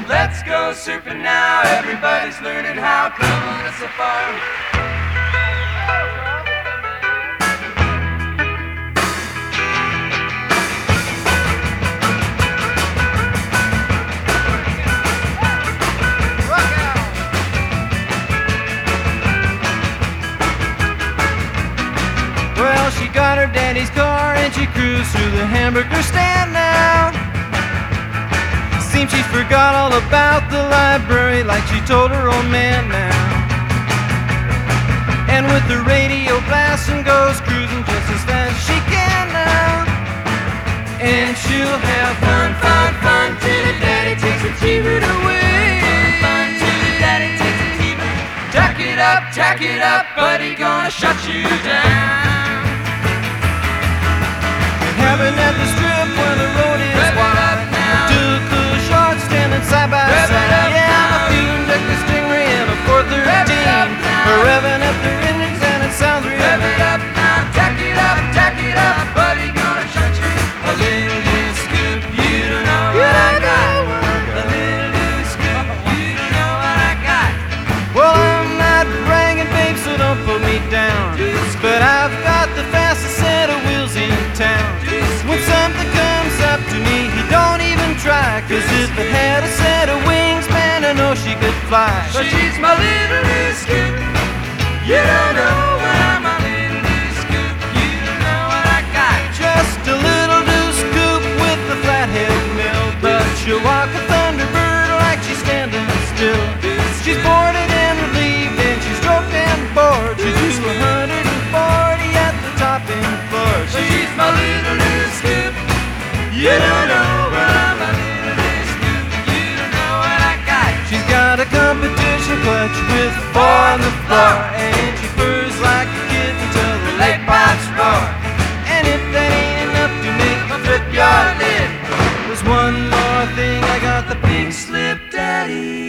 Let's go surfing now. Everybody's learning how. Come on a safari. Well, she got her daddy's car and she cruised through the hamburger stand now. Seems she forgot all about the library like she told her old man now. And with the radio blasting goes cruising just as fast as she can now. And she'll have fun, fun, fun till her daddy takes her T-bird away. Fun till your daddy takes a T-bird. Tack it up, buddy, gonna shut you down. Heaven at the strip where the road is Rev it wide. up now. Two cool shorts standing side by Rev it side. up Yeah, I'm a now. fume deck the Stingray in a 413. Rev it up now. We're revving up the engines and it sounds real Rev good. it up now. Tack it up, buddy, gonna shut you. A little scoop, you don't know what I got. A little scoop, you don't know what I got. Well, I'm not bragging, babe, so don't put me down. But I've got the fastest set of wheels in town. When something comes up to me, he don't even try. 'Cause if it had a set of wings, man, I know she could fly. But she's my little scoop. You don't know what I'm a little scoop. You don't know what I got. Just a little new scoop with the flathead mill. But she'll walk a Thunderbird like she's standing still. She's boarded and relieved and she's stroked and bored. She's used to 140 at the top end floor. But she's my little scoop. You don't know what I'm a little scoop. You don't know what I got. She's got a competition clutch with 4 on the floor. And she purrs like a kitten till the lake pipes roar. And if that ain't enough to make me flip your lid, there's one more thing, I got the pink slip daddy.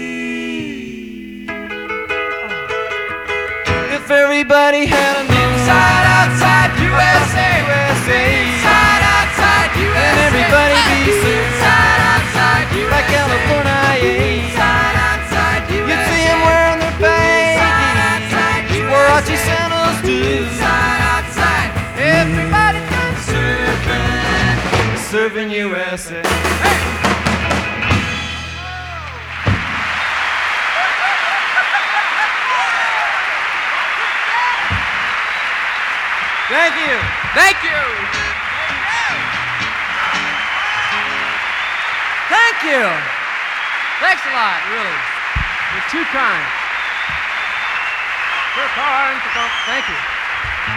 If everybody had a Inside, outside, USA. Inside, outside, USA. And everybody be served Inside, outside, USA. like California. Inside, outside, USA. You'd see them wearing their Inside, outside, baggies, USA. Warachi sandals too. Inside, outside, Everybody comes surfing. serving USA. Thank you. Thank you. Thank you. Thanks a lot, really. You're too kind. Thank you.